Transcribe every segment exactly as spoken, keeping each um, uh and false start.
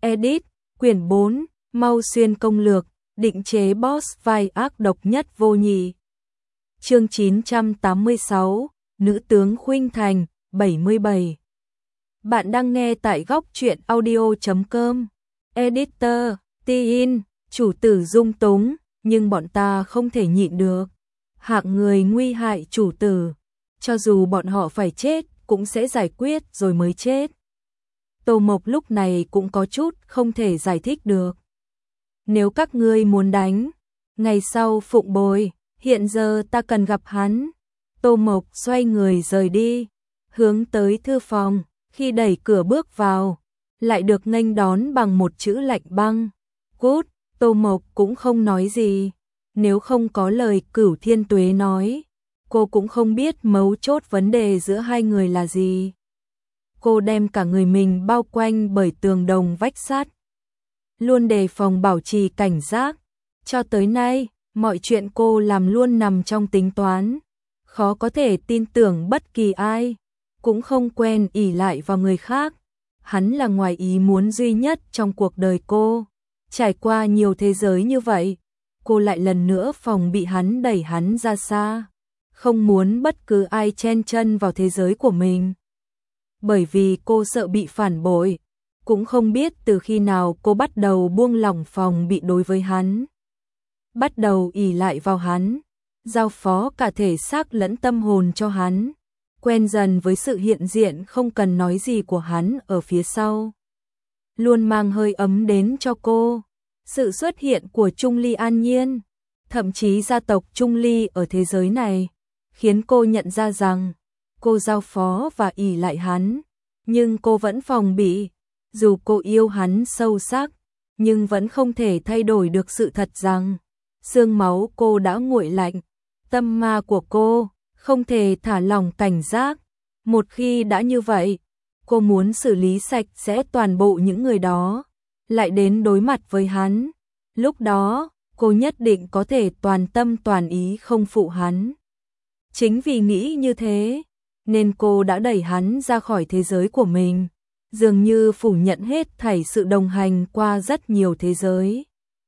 Edit, quyển bốn, Mau Xuyên công lược, định chế boss vai ác độc nhất vô nhị. Chương chín trăm tám mươi sáu, Nữ tướng Khuynh Thành, bảy mươi bảy. Bạn đang nghe tại góc truyện audio chấm com. Editor, Tin, chủ tử dung túng, nhưng bọn ta không thể nhịn được. Hạng người nguy hại chủ tử, cho dù bọn họ phải chết, cũng sẽ giải quyết rồi mới chết. Tô Mộc lúc này cũng có chút không thể giải thích được. Nếu các ngươi muốn đánh, ngày sau phụng bồi, hiện giờ ta cần gặp hắn. Tô Mộc xoay người rời đi, hướng tới thư phòng, khi đẩy cửa bước vào, lại được nghênh đón bằng một chữ lạnh băng. Cút, Tô Mộc cũng không nói gì, nếu không có lời Cửu Thiên Tuế nói, cô cũng không biết mấu chốt vấn đề giữa hai người là gì. Cô đem cả người mình bao quanh bởi tường đồng vách sắt, luôn đề phòng bảo trì cảnh giác. Cho tới nay, mọi chuyện cô làm luôn nằm trong tính toán, khó có thể tin tưởng bất kỳ ai, cũng không quen ỷ lại vào người khác. Hắn là ngoài ý muốn duy nhất trong cuộc đời cô. Trải qua nhiều thế giới như vậy, cô lại lần nữa phòng bị hắn đẩy hắn ra xa, không muốn bất cứ ai chen chân vào thế giới của mình. Bởi vì cô sợ bị phản bội, cũng không biết từ khi nào cô bắt đầu buông lỏng phòng bị đối với hắn. Bắt đầu ỷ lại vào hắn, giao phó cả thể xác lẫn tâm hồn cho hắn, quen dần với sự hiện diện không cần nói gì của hắn ở phía sau. Luôn mang hơi ấm đến cho cô. Sự xuất hiện của Trung Ly An Nhiên, thậm chí gia tộc Trung Ly ở thế giới này, khiến cô nhận ra rằng cô giao phó và ỷ lại hắn, nhưng cô vẫn phòng bị. Dù cô yêu hắn sâu sắc, nhưng vẫn không thể thay đổi được sự thật rằng xương máu cô đã nguội lạnh. Tâm ma của cô không thể thả lỏng cảnh giác. Một khi đã như vậy, cô muốn xử lý sạch sẽ toàn bộ những người đó, lại đến đối mặt với hắn. Lúc đó, cô nhất định có thể toàn tâm toàn ý không phụ hắn. Chính vì nghĩ như thế, nên cô đã đẩy hắn ra khỏi thế giới của mình, dường như phủ nhận hết thảy sự đồng hành qua rất nhiều thế giới.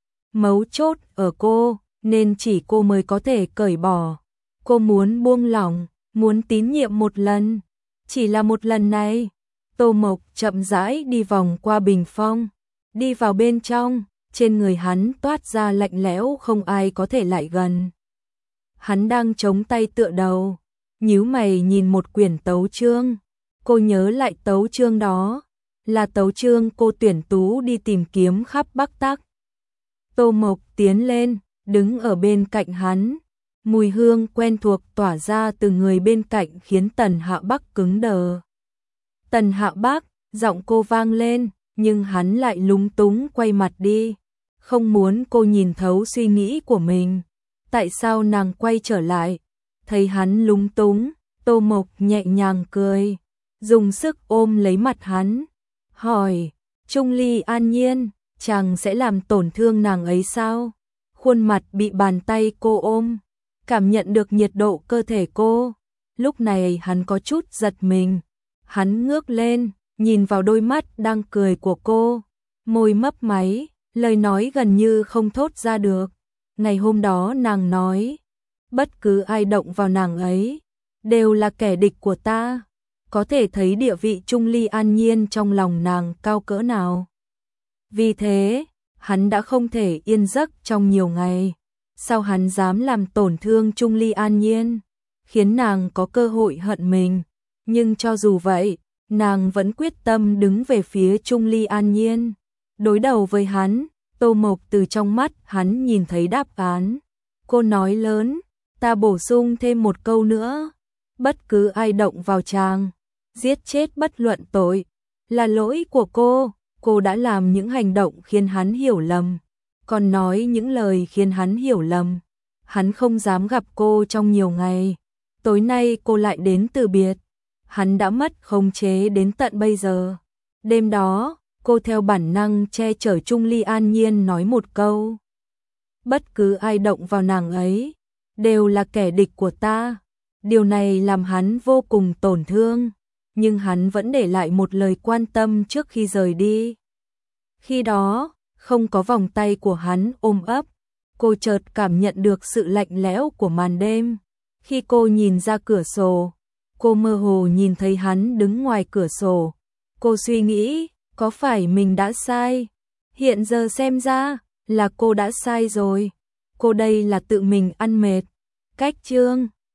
Mấu chốt ở cô, nên chỉ cô mới có thể cởi bỏ. Cô muốn buông lỏng, muốn tín nhiệm một lần, chỉ là một lần này. Tô Mộc chậm rãi đi vòng qua bình phong, đi vào bên trong, trên người hắn toát ra lạnh lẽo không ai có thể lại gần. Hắn đang chống tay tựa đầu, nhíu mày nhìn một quyển tấu chương. Cô nhớ lại tấu chương đó, là tấu chương cô tuyển tú đi tìm kiếm khắp Bắc Tắc. Tô Mộc tiến lên, đứng ở bên cạnh hắn. Mùi hương quen thuộc tỏa ra từ người bên cạnh khiến Tần Hạ Bắc cứng đờ. Tần Hạ Bắc, giọng cô vang lên, nhưng hắn lại lúng túng quay mặt đi, không muốn cô nhìn thấu suy nghĩ của mình. Tại sao nàng quay trở lại? Thấy hắn lúng túng, Tô Mộc nhẹ nhàng cười, dùng sức ôm lấy mặt hắn, hỏi, Trung Ly An Nhiên, chàng sẽ làm tổn thương nàng ấy sao? Khuôn mặt bị bàn tay cô ôm, cảm nhận được nhiệt độ cơ thể cô. Lúc này hắn có chút giật mình, hắn ngước lên, nhìn vào đôi mắt đang cười của cô, môi mấp máy, lời nói gần như không thốt ra được. Ngày hôm đó nàng nói, bất cứ ai động vào nàng ấy, đều là kẻ địch của ta. Có thể thấy địa vị Trung Ly An Nhiên trong lòng nàng cao cỡ nào. Vì thế, hắn đã không thể yên giấc trong nhiều ngày. Sao hắn dám làm tổn thương Trung Ly An Nhiên, khiến nàng có cơ hội hận mình. Nhưng cho dù vậy, nàng vẫn quyết tâm đứng về phía Trung Ly An Nhiên. Đối đầu với hắn, Tô Mộc từ trong mắt hắn nhìn thấy đáp án. Cô nói lớn, ta bổ sung thêm một câu nữa. Bất cứ ai động vào chàng, giết chết bất luận tội, là lỗi của cô. Cô đã làm những hành động khiến hắn hiểu lầm, còn nói những lời khiến hắn hiểu lầm. Hắn không dám gặp cô trong nhiều ngày. Tối nay cô lại đến từ biệt. Hắn đã mất khống chế đến tận bây giờ. Đêm đó, cô theo bản năng che chở Trung Ly An Nhiên nói một câu. Bất cứ ai động vào nàng ấy, đều là kẻ địch của ta. Điều này làm hắn vô cùng tổn thương, nhưng hắn vẫn để lại một lời quan tâm trước khi rời đi. Khi đó, không có vòng tay của hắn ôm ấp, cô chợt cảm nhận được sự lạnh lẽo của màn đêm. Khi cô nhìn ra cửa sổ, cô mơ hồ nhìn thấy hắn đứng ngoài cửa sổ. Cô suy nghĩ, có phải mình đã sai? Hiện giờ xem ra, là cô đã sai rồi. Cô đây là tự mình ăn mệt. Cách chương